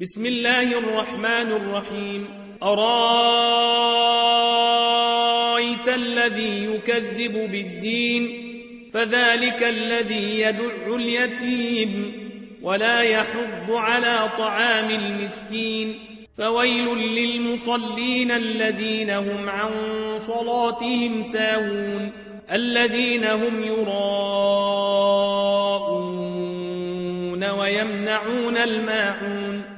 بسم الله الرحمن الرحيم. أرأيت الذي يكذب بالدين فذلك الذي يدع اليتيم ولا يحض على طعام المسكين فويل للمصلين الذين هم عن صلاتهم ساهون الذين هم يراءون ويمنعون الماعون